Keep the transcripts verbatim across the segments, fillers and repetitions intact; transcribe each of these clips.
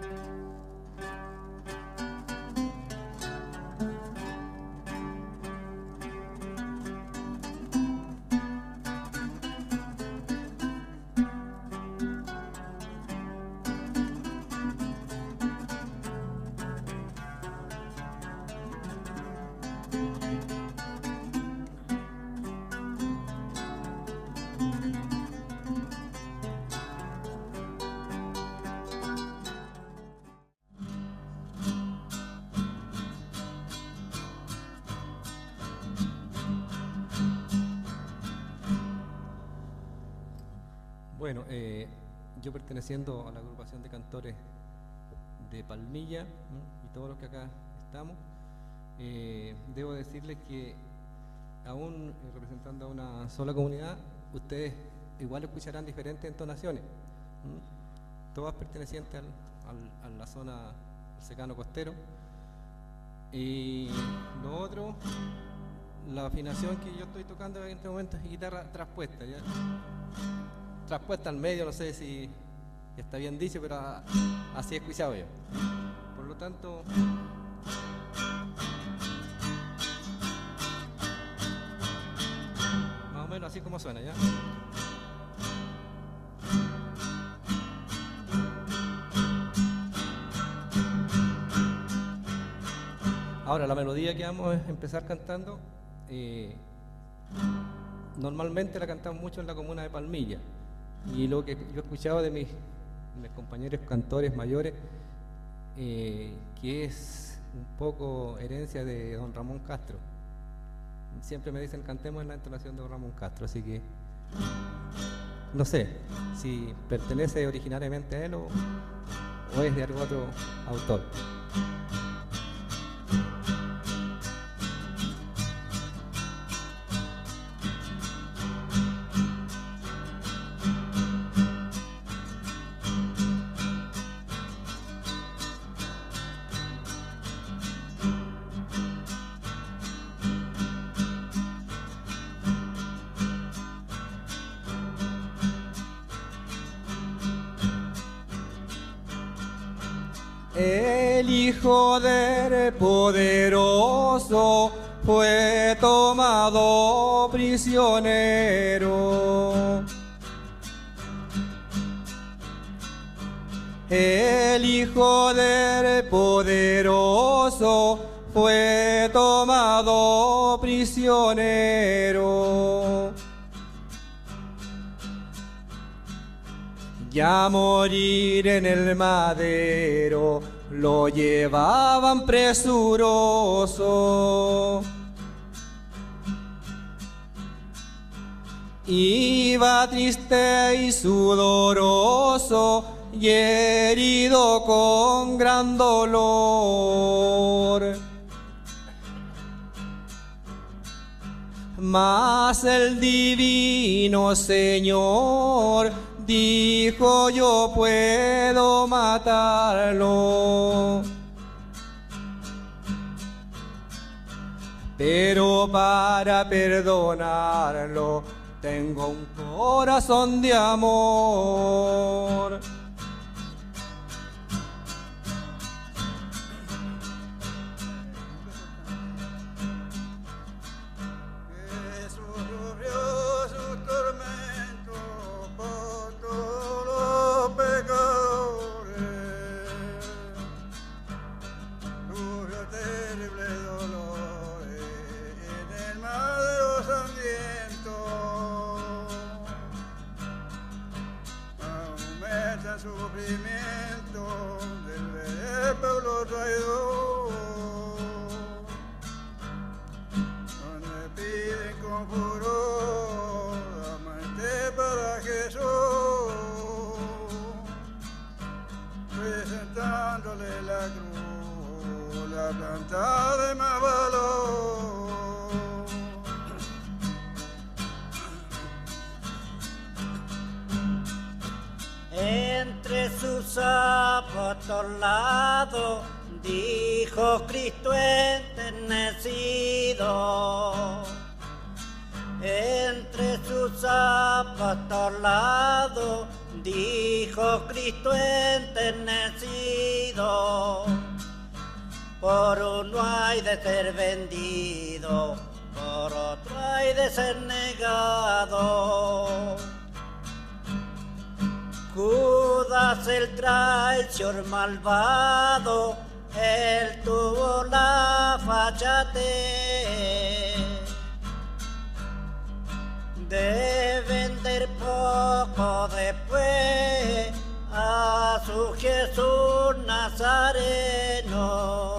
Bueno, eh, yo perteneciendo a la agrupación de cantores de Palmilla, ¿no? Y todos los que acá estamos, eh, debo decirles que aún eh, representando a una sola comunidad, ustedes igual escucharán diferentes entonaciones, ¿no? Todas pertenecientes al, al, a la zona del secano costero. Y lo otro, la afinación que yo estoy tocando en este momento es guitarra traspuesta, ¿ya? Traspuesta al medio, no sé si está bien dicho, pero así he escuchado yo. Por lo tanto, más o menos así como suena, ¿ya? Ahora, la melodía que vamos a empezar cantando, eh, normalmente la cantamos mucho en la comuna de Palmilla. Y lo que yo he escuchado de mis, mis compañeros cantores mayores, eh, que es un poco herencia de don Ramón Castro. Siempre me dicen cantemos en la entonación de don Ramón Castro, así que no sé si pertenece originariamente a él o, o es de algún otro autor. El Hijo del Poderoso fue tomado prisionero. El Hijo del Poderoso fue tomado prisionero. Ya morir en el madero lo llevaban presuroso. Iba triste y sudoroso y herido con gran dolor. Mas el divino Señor dijo: yo puedo matarlo, pero para perdonarlo tengo un corazón de amor. Sufrimiento del pueblo traidor, donde piden con furor la muerte para Jesús, presentándole la cruz, la planta de más valor. Entre sus apostolados dijo Cristo enternecido. Entre sus apostolados dijo Cristo enternecido. nacido, por uno hay de ser vendido, por otro hay de ser negado. Judas el traicionero malvado, él tuvo la fachatez de vender poco después a su Jesús Nazareno.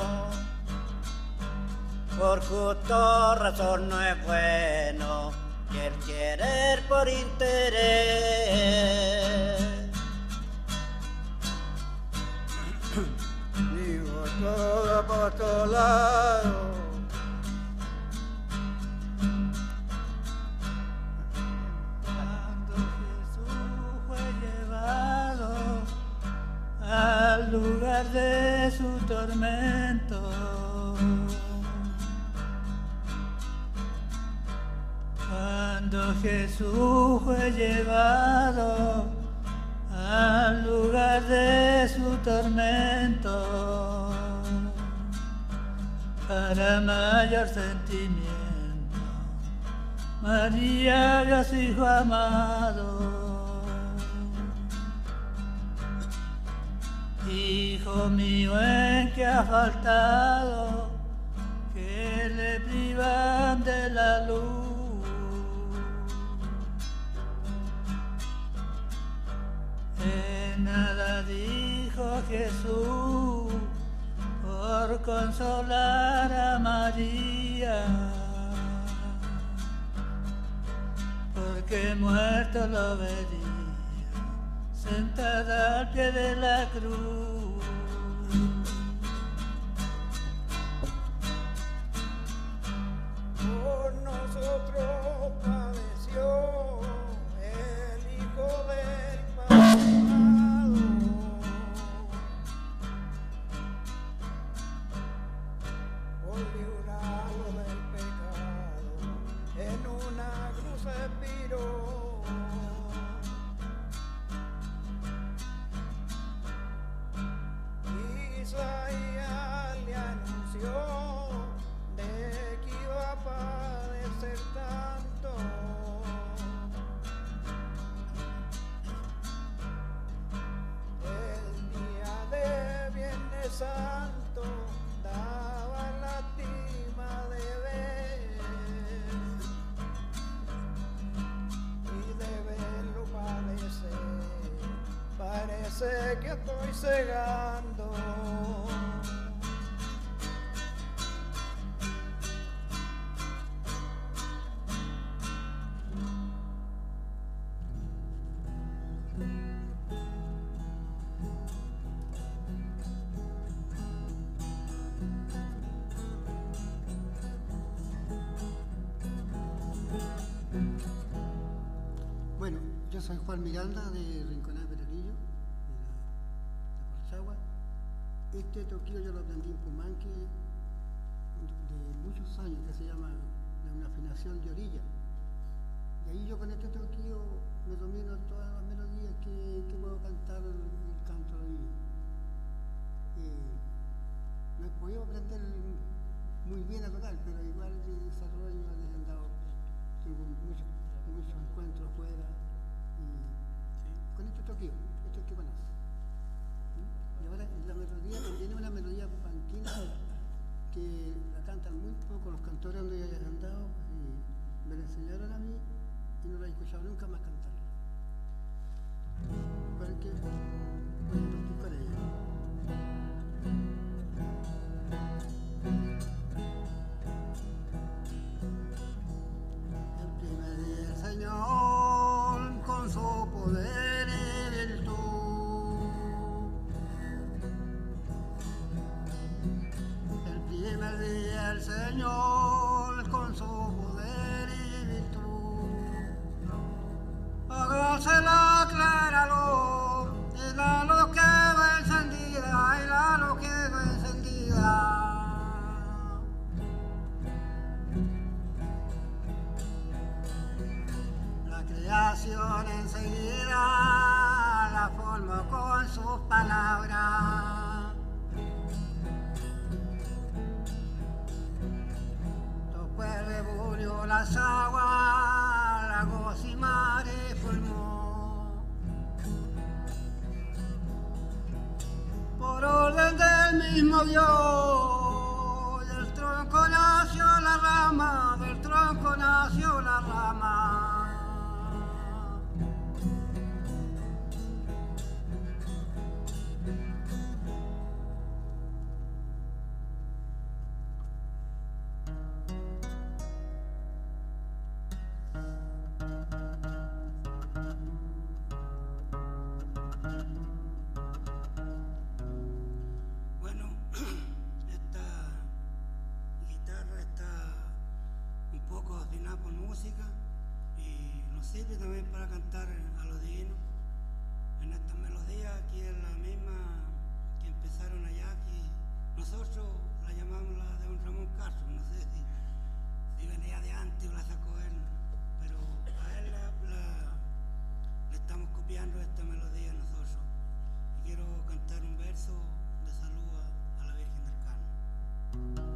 Por justo razón no es bueno y el querer por interés. Digo todo apostolado, cuando Jesús fue llevado al lugar de su tormento, cuando Jesús fue llevado al lugar de su tormento, para mayor sentimiento, María vio a su hijo amado. Hijo mío, ¿en qué ha faltado que le privan de la luz? En nada dijo Jesús por consolar a María, porque muerto lo vería sentada al pie de la cruz. por nosotros padeció el Hijo del Padre. Por librarlo del pecado, en una cruz expiró. Isaías le anunció de que iba a padecer tanto. El día de Viernes Santo daba lástima de ver y de verlo padecer. Parece que estoy cegando. Bueno, yo soy Juan Miranda de Rinconada Peralillo, de, de Colchagua. Este toquillo yo lo aprendí en Pumanque de muchos años, que se llama una afinación de orilla. Y ahí yo con este toquillo me domino todas las melodías que, que puedo cantar el, el canto de orilla. Eh, no he podido aprender muy bien a tocar, pero igual de desarrollo les han dado, tuve muchos muchos encuentros fuera y con este toquillo, esto es que conoce. Y ahora la melodía también es una melodía panquina que la cantan muy poco los cantores donde yo he andado y me la enseñaron a mí y no la he escuchado nunca más cantarla. Porque voy a partir con ella. Señor, con su poder y virtud, el primer día el Señor, con su poder y virtud, hágase la clara luz, y la luz quedó encendida, y la luz quedó encendida. Creación enseguida la formó con sus palabras las aguas, lagos y mares formó. Por orden del mismo Dios, del tronco nació la rama, del tronco nació la rama. Bueno, esta guitarra está un poco afinada por música y nos sirve también para cantar a los divinos en estas melodías. Aquí es la misma que empezaron allá, que nosotros la llamamos la de don Ramón Castro, no sé si, si venía de antes o la sacó él, pero a él la, la- le estamos copiando esta melodía nosotros. Y quiero cantar un verso de salud a, a la Virgen del Carmen.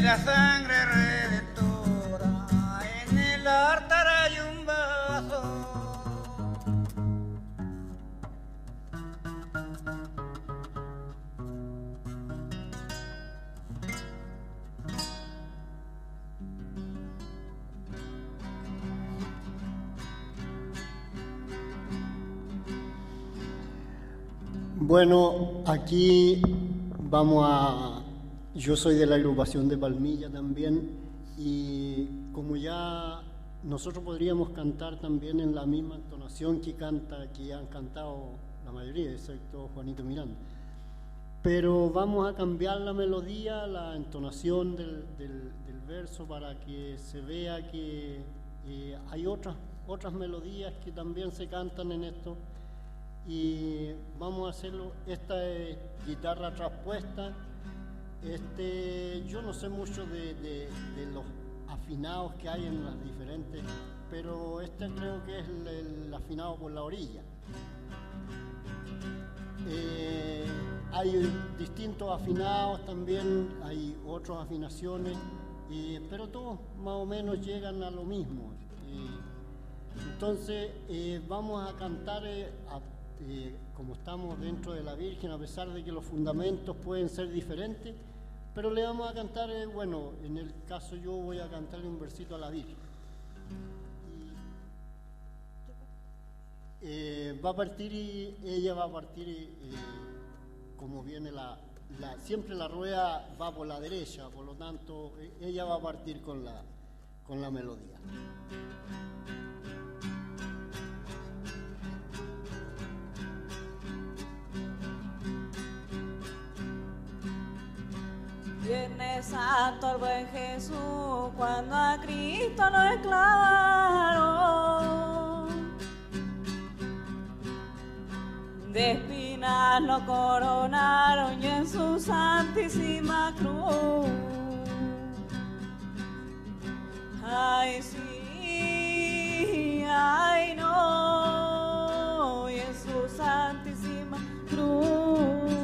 la sangre redentora, en el altar hay un vaso. Bueno, aquí vamos a... Yo soy de la agrupación de Palmilla también, y como ya nosotros podríamos cantar también en la misma entonación que canta, que han cantado la mayoría, excepto Juanito Miranda. Pero vamos a cambiar la melodía, la entonación del, del, del verso, para que se vea que eh, hay otras, otras melodías que también se cantan en esto. Y vamos a hacerlo. Esta es guitarra traspuesta. Este, yo no sé mucho de, de, de los afinados que hay en las diferentes, pero este creo que es el, el afinado por la orilla. Eh, hay distintos afinados también, hay otras afinaciones, eh, pero todos más o menos llegan a lo mismo. Eh, entonces eh, vamos a cantar eh, a Eh, como estamos dentro de la Virgen, a pesar de que los fundamentos pueden ser diferentes, pero le vamos a cantar, eh, bueno, en el caso yo voy a cantarle un versito a la Virgen. Y, eh, va a partir y ella va a partir eh, como viene la, la, siempre la rueda va por la derecha, por lo tanto eh, ella va a partir con la, con la melodía. Viernes Santo al buen Jesús, cuando a Cristo lo declaró, de espinas lo coronaron y en su santísima cruz. Ay sí, ay no, y en su santísima cruz.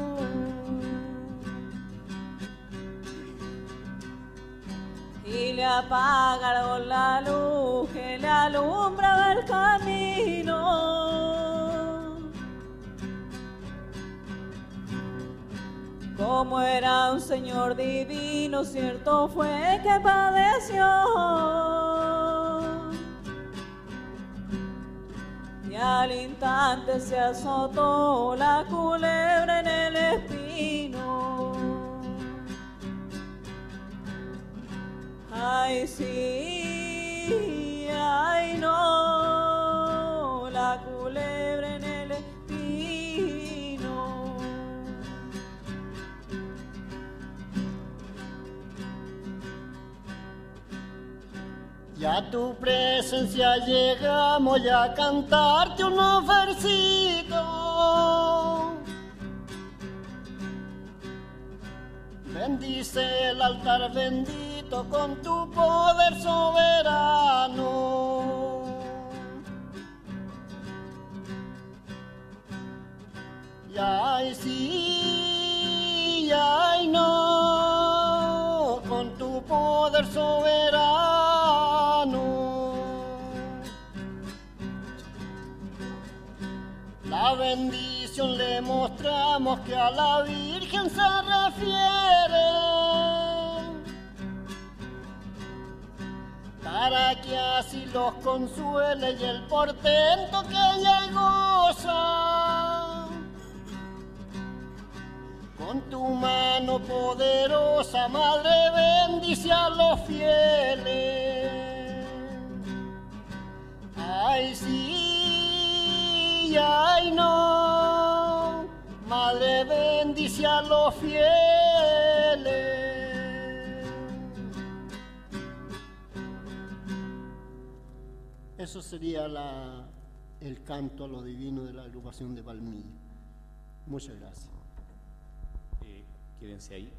Y le apagaron la luz que le alumbraba el camino. Como era un Señor divino, cierto fue que padeció. Y al instante se azotó la culebra en el espino. Ay sí, ay no, la culebra en el espino. Ya a tu presencia llegamos ya a cantarte unos versitos. Bendice el altar bendito con tu poder soberano. Y ay sí, y ay no, con tu poder soberano. La bendición le mostramos que a la Virgen se refiere, para que así los consuele y el portento que ella goza. Con tu mano poderosa, Madre, bendice a los fieles. Ay sí, ay no, Madre, bendice a los fieles. Eso sería la, el canto a lo divino de la agrupación de Palmilla. Muchas gracias. Eh, quédense ahí.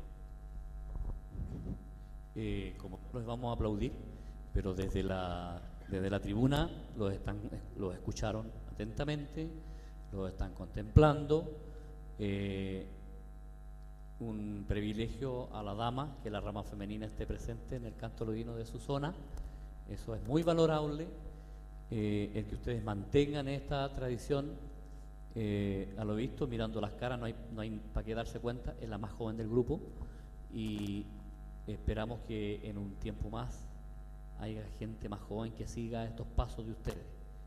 Eh, como los vamos a aplaudir, pero desde la, desde la tribuna los, están, los escucharon atentamente, los están contemplando. Eh, un privilegio a la dama que la rama femenina esté presente en el canto lodino de su zona. Eso es muy valorable. Eh, el que ustedes mantengan esta tradición, eh, a lo visto, mirando las caras, no hay, no hay para qué darse cuenta, es la más joven del grupo y esperamos que en un tiempo más haya gente más joven que siga estos pasos de ustedes.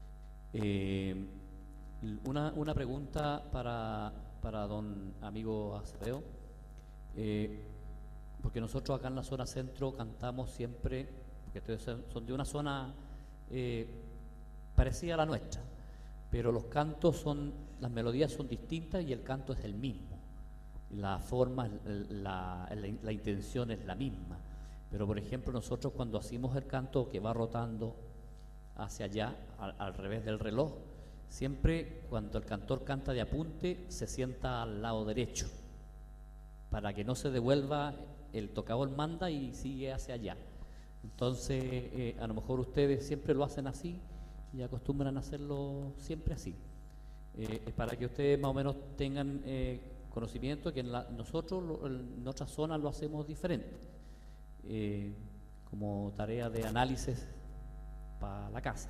Eh, una, una pregunta para, para don amigo Acevedo. Eh, porque nosotros acá en la zona centro cantamos siempre, porque ustedes son, son de una zona eh, parecida a la nuestra, pero los cantos son, las melodías son distintas y el canto es el mismo, la forma, la, la, la intención es la misma, pero por ejemplo nosotros cuando hacemos el canto que va rotando hacia allá, al, al revés del reloj, siempre cuando el cantor canta de apunte se sienta al lado derecho, para que no se devuelva, el tocador manda y sigue hacia allá. Entonces, eh, a lo mejor ustedes siempre lo hacen así y acostumbran a hacerlo siempre así. Eh, es para que ustedes más o menos tengan eh, conocimiento que en la, nosotros lo, en otras zonas lo hacemos diferente, eh, como tarea de análisis para la casa.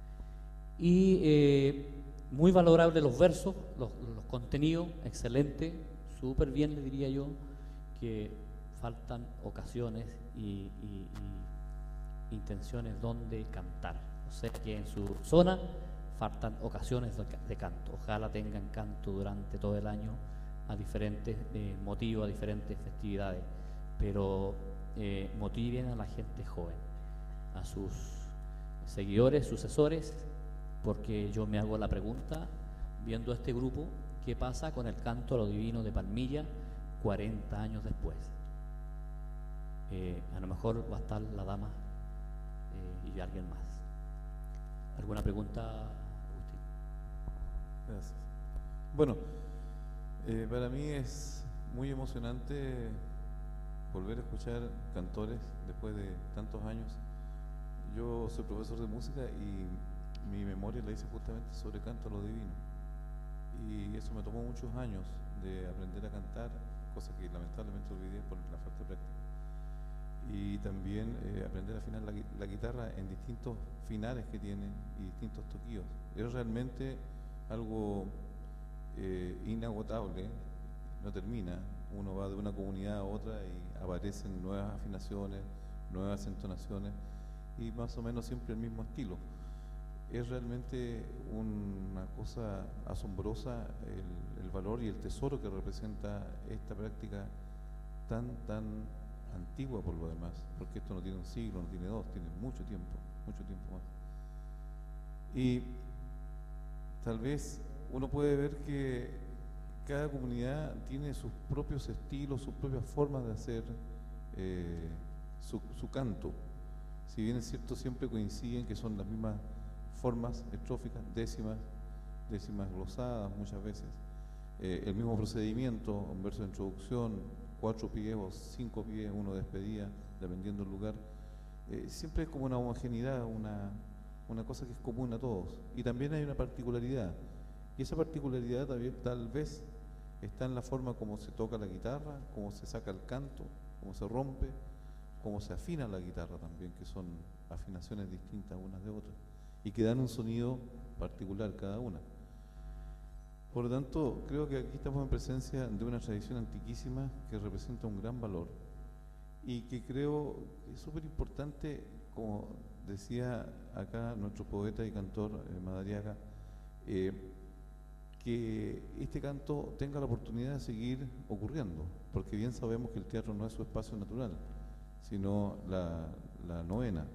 Y eh, muy valorable los versos, los, los contenidos, excelente. Súper bien, le diría yo, que faltan ocasiones y, y, y intenciones donde cantar. O sea que en su zona faltan ocasiones de, de canto. Ojalá tengan canto durante todo el año a diferentes eh, motivos, a diferentes festividades, pero eh, motiven a la gente joven, a sus seguidores, sucesores, porque yo me hago la pregunta, viendo este grupo, ¿qué pasa con el canto a lo divino de Palmilla cuarenta años después? Eh, a lo mejor va a estar la dama eh, y alguien más. ¿Alguna pregunta, Agustín? Gracias. Bueno, eh, para mí es muy emocionante volver a escuchar cantores después de tantos años. Yo soy profesor de música y mi memoria la hice justamente sobre canto a lo divino. Y eso me tomó muchos años de aprender a cantar, cosa que lamentablemente olvidé por la falta de práctica. Y también eh, aprender a afinar la, la guitarra en distintos finales que tiene y distintos toquillos. Es realmente algo eh, inagotable, no termina. Uno va de una comunidad a otra y aparecen nuevas afinaciones, nuevas entonaciones y más o menos siempre el mismo estilo. Es realmente una cosa asombrosa el, el valor y el tesoro que representa esta práctica tan, tan antigua por lo demás, porque esto no tiene un siglo, no tiene dos, tiene mucho tiempo, mucho tiempo más. Y tal vez uno puede ver que cada comunidad tiene sus propios estilos, sus propias formas de hacer eh, su, su canto. Si bien es cierto, siempre coinciden que son las mismas formas estróficas, décimas, décimas glosadas muchas veces, eh, el mismo procedimiento, un verso de introducción, cuatro pies o cinco pies, uno de despedida, dependiendo del lugar, eh, siempre es como una homogeneidad, una, una cosa que es común a todos. Y también hay una particularidad, y esa particularidad también, tal vez está en la forma como se toca la guitarra, cómo se saca el canto, cómo se rompe, cómo se afina la guitarra también, que son afinaciones distintas unas de otras, y que dan un sonido particular cada una. Por lo tanto, creo que aquí estamos en presencia de una tradición antiquísima que representa un gran valor y que creo que es súper importante, como decía acá nuestro poeta y cantor eh, Madariaga, eh, que este canto tenga la oportunidad de seguir ocurriendo, porque bien sabemos que el teatro no es su espacio natural, sino la, la novena.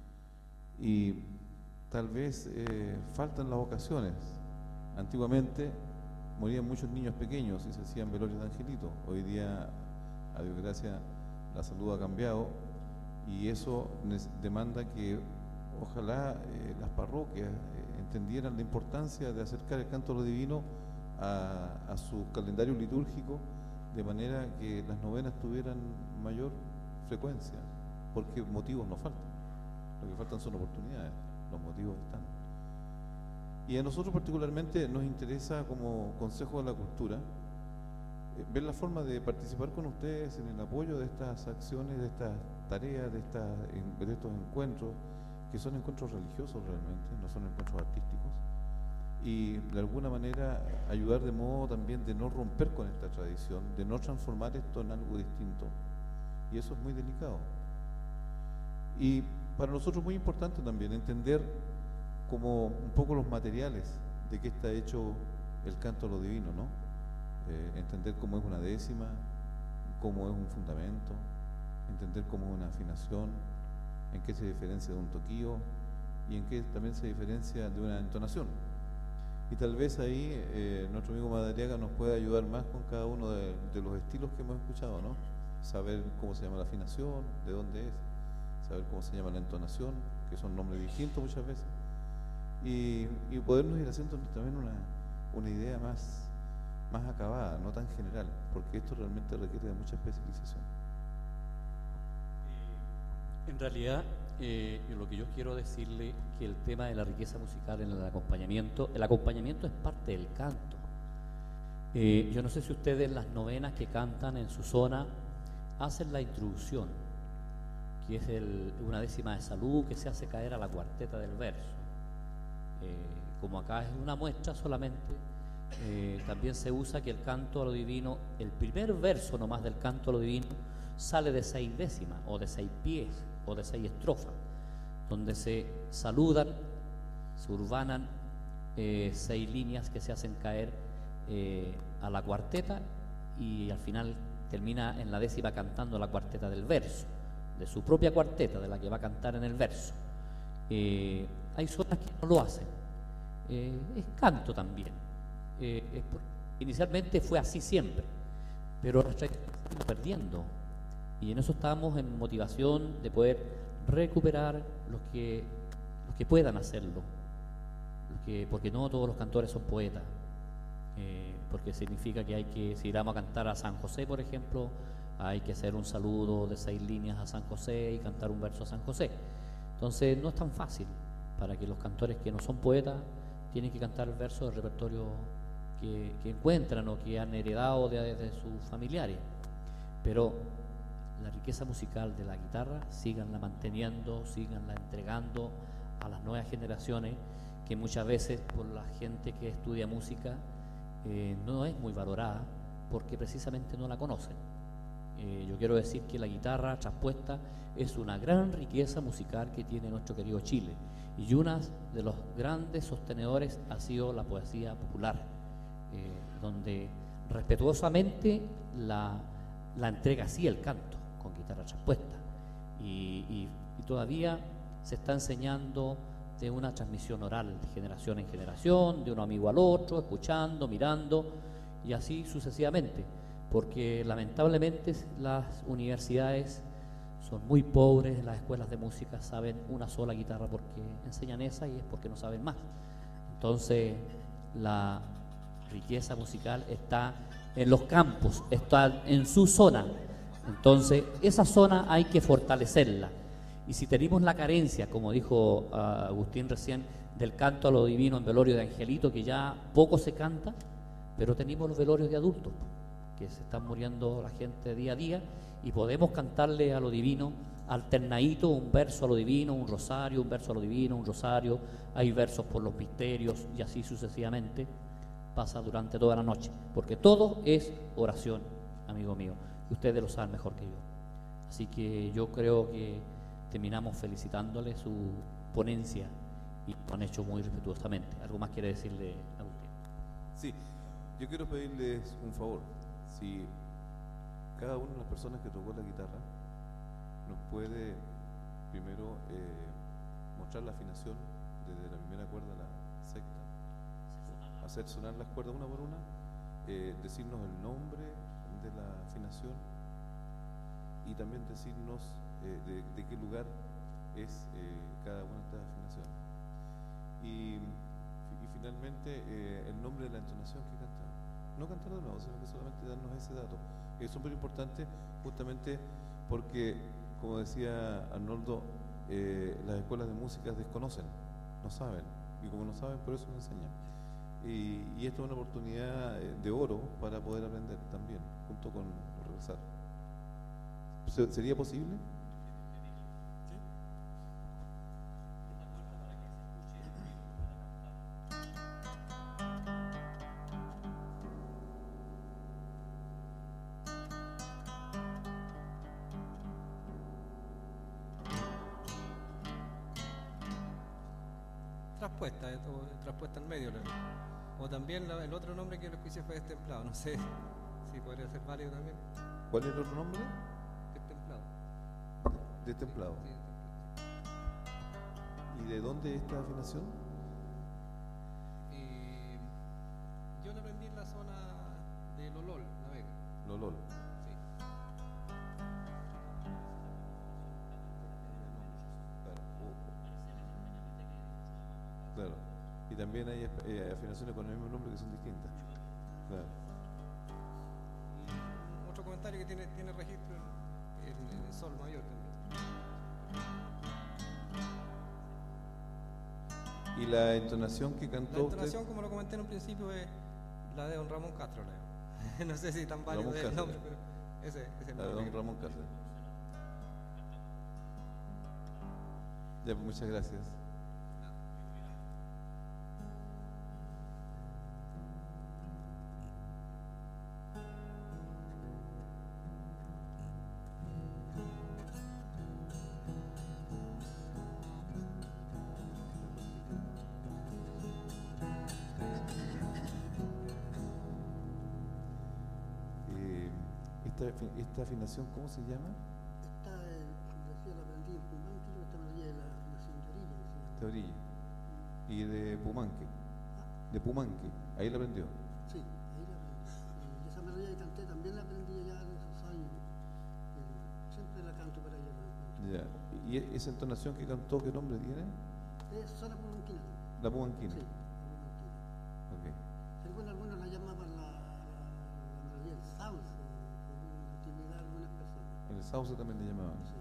Y tal vez eh, faltan las ocasiones. Antiguamente morían muchos niños pequeños y se hacían velorios de angelitos. Hoy día, a Dios gracias, la salud ha cambiado y eso demanda que ojalá eh, las parroquias eh, entendieran la importancia de acercar el canto a lo divino a, a su calendario litúrgico, de manera que las novenas tuvieran mayor frecuencia, porque motivos no faltan. Lo que faltan son oportunidades, los motivos están. Y a nosotros particularmente nos interesa, como Consejo de la Cultura, eh, ver la forma de participar con ustedes en el apoyo de estas acciones, de estas tareas, de, estas, en- de estos encuentros, que son encuentros religiosos realmente, no son encuentros artísticos, y de alguna manera ayudar de modo también de no romper con esta tradición, de no transformar esto en algo distinto, y eso es muy delicado. Y para nosotros muy importante también entender como un poco los materiales de qué está hecho el canto a lo divino, ¿no? Eh, entender cómo es una décima, cómo es un fundamento, entender cómo es una afinación, en qué se diferencia de un toquío y en qué también se diferencia de una entonación. Y tal vez ahí eh, nuestro amigo Madariaga nos puede ayudar más con cada uno de, de los estilos que hemos escuchado, ¿no? Saber cómo se llama la afinación, de dónde es, saber cómo se llama la entonación, que son nombres distintos muchas veces, y, y podernos ir haciendo también una, una idea más, más acabada, no tan general, porque esto realmente requiere de mucha especialización. En realidad, eh, lo que yo quiero decirle que el tema de la riqueza musical en el acompañamiento, el acompañamiento es parte del canto. Eh, yo no sé si ustedes las novenas que cantan en su zona hacen la introducción, que es el, una décima de salud que se hace caer a la cuarteta del verso. Eh, como acá es una muestra solamente, eh, también se usa que el canto a lo divino, el primer verso nomás del canto a lo divino, sale de seis décimas, o de seis pies, o de seis estrofas, donde se saludan, se urbanan eh, seis líneas que se hacen caer eh, a la cuarteta, y al final termina en la décima cantando la cuarteta del verso, de su propia cuarteta, de la que va a cantar en el verso. Eh, hay zonas que no lo hacen. Eh, es canto también. Eh, es por- inicialmente fue así siempre, pero nuestra tradición se ha ido perdiendo. Y en eso estamos en motivación de poder recuperar los que, los que puedan hacerlo, los que, porque no todos los cantores son poetas, eh, porque significa que hay que, si vamos a cantar a San José, por ejemplo, hay que hacer un saludo de seis líneas a San José y cantar un verso a San José. Entonces no es tan fácil para que los cantores que no son poetas tienen que cantar el verso del repertorio que, que encuentran o que han heredado de, de sus familiares. Pero la riqueza musical de la guitarra, síganla manteniendo, síganla entregando a las nuevas generaciones, que muchas veces por la gente que estudia música eh, no es muy valorada porque precisamente no la conocen. Eh, yo quiero decir que la guitarra traspuesta es una gran riqueza musical que tiene nuestro querido Chile, y uno de los grandes sostenedores ha sido la poesía popular, eh, donde respetuosamente la, la entrega así el canto, con guitarra traspuesta, y, y, y todavía se está enseñando de una transmisión oral de generación en generación, de un amigo al otro, escuchando, mirando, y así sucesivamente, porque lamentablemente las universidades son muy pobres, las escuelas de música saben una sola guitarra porque enseñan esa y es porque no saben más. Entonces la riqueza musical está en los campos, está en su zona. Entonces esa zona hay que fortalecerla, y si tenemos la carencia, como dijo uh, Agustín recién, del canto a lo divino en velorio de Angelito, que ya poco se canta, pero tenemos los velorios de adultos, que se están muriendo la gente día a día, y podemos cantarle a lo divino alternadito, un verso a lo divino, un rosario, un verso a lo divino, un rosario, hay versos por los misterios, y así sucesivamente pasa durante toda la noche, porque todo es oración, amigo mío, y ustedes lo saben mejor que yo. Así que yo creo que terminamos felicitándole su ponencia, y lo han hecho muy respetuosamente. ¿Algo más quiere decirle, Agustín? Sí, yo quiero pedirles un favor. Si cada una de las personas que tocó la guitarra nos puede primero eh, mostrar la afinación desde la primera cuerda a la sexta, hacer sonar las cuerdas una por una, eh, decirnos el nombre de la afinación y también decirnos eh, de, de qué lugar es eh, cada una de estas afinaciones. Y, y finalmente eh, el nombre de la entonación que cantaron. No cantar de nuevo, sino que solamente darnos ese dato. Es súper importante justamente porque, como decía Arnoldo, eh, las escuelas de música desconocen, no saben, y como no saben, por eso no enseñan. Y, y esto es una oportunidad eh, de oro para poder aprender también, junto con regresar. ¿Se- ¿Sería posible? Traspuesta, eh, o traspuesta al medio. la- O también la- el otro nombre que lo escuché fue destemplado, no sé si podría ser válido también. ¿Cuál es el otro nombre? Destemplado. Destemplado. Sí, destemplado. ¿Y de dónde esta afinación? Eh, yo lo aprendí en la zona de Lolol, La Vega. Lolol. Sí. Claro. O- Claro. Y también hay eh, afinaciones con el mismo nombre que son distintas. Claro. Y otro comentario que tiene, tiene registro en, en- en el sol mayor también. ¿Y la entonación que La cantó entonación, usted? como lo comenté en un principio, es la de don Ramón Castro. la- No sé si tan válido Ramón es el Castro. nombre, pero ese, ese es el La de nombre don que- Ramón Cáceres. Ya, pues, muchas gracias. Eh, esta, afi- esta afinación, ¿cómo se llama? Esta, eh, como decía, la aprendí en Pumanque, yo esta melodía de la afinación de orilla. que se llama. De Orilla. Y de Pumanque. De Pumanque. Ahí la aprendió. Sí, ahí la aprendí. Y esa melodía que canté también la aprendí ya en esos años. Eh, siempre la canto para ella. la encuentro. Ya. ¿Y e- esa entonación que cantó, qué nombre tiene? Es zona pumanquina también. La Pumanquina. Sí, la pumanquina. Ok. Sí, bueno, algunos la llamaban la, la, la melodía del sauce, según la antigüedad de algunas personas. En el Sauce también le llamaban. Sí.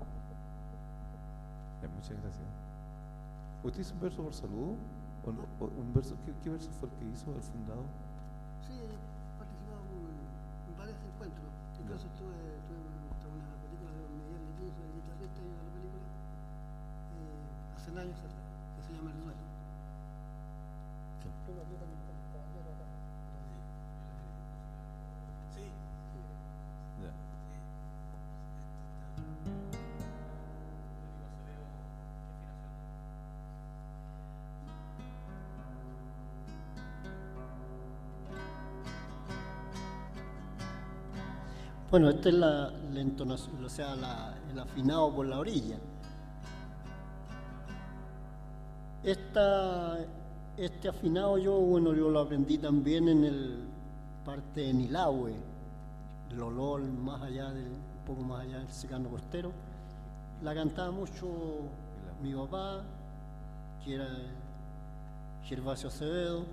Ya, muchas gracias. ¿Usted hizo un verso por saludo? ¿O no? ¿O un verso, ¿qué, qué verso fue el que hizo el fundado? Sí, he participado en, en varios encuentros. Incluso estuve, estuve en una película de don Miguel Litín, soy el guitarrista y de la película, eh, hace años atrás, que se llama El Duelo. Sí. Tengo aquí con con el caballero acá. Sí. Sí. Ya. Bueno, esta es la, la entonación, o sea, la- el afinado por la orilla. Esta, este afinado yo, bueno, yo lo aprendí también en el parte de Nilahue, Lolol, más allá del, un poco más allá del secano costero. La cantaba mucho mi papá, que era Gervasio Acevedo.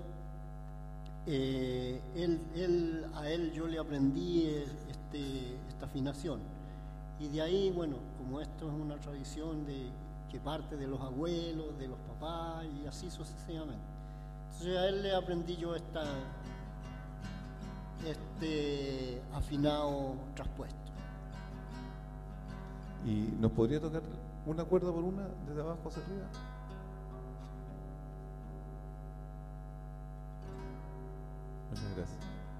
Eh, él, él, a él yo le aprendí eh, este, esta afinación. Y de ahí, bueno, como esto es una tradición de, que parte de los abuelos, de los papás y así sucesivamente. Entonces a él le aprendí yo esta, este afinado traspuesto. ¿Y nos podría tocar una cuerda por una, desde abajo hacia arriba? Muchas gracias.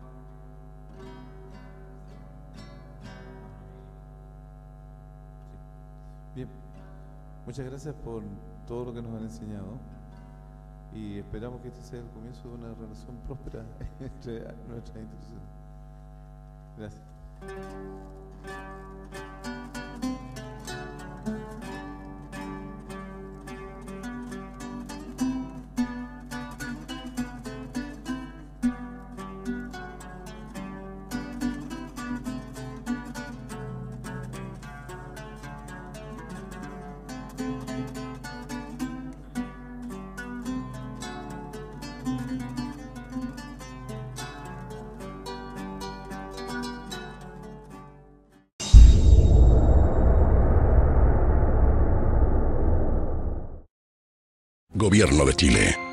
Sí. Bien, muchas gracias por todo lo que nos han enseñado y esperamos que este sea el comienzo de una relación próspera entre nuestras instituciones. Gracias. Gobierno de Chile.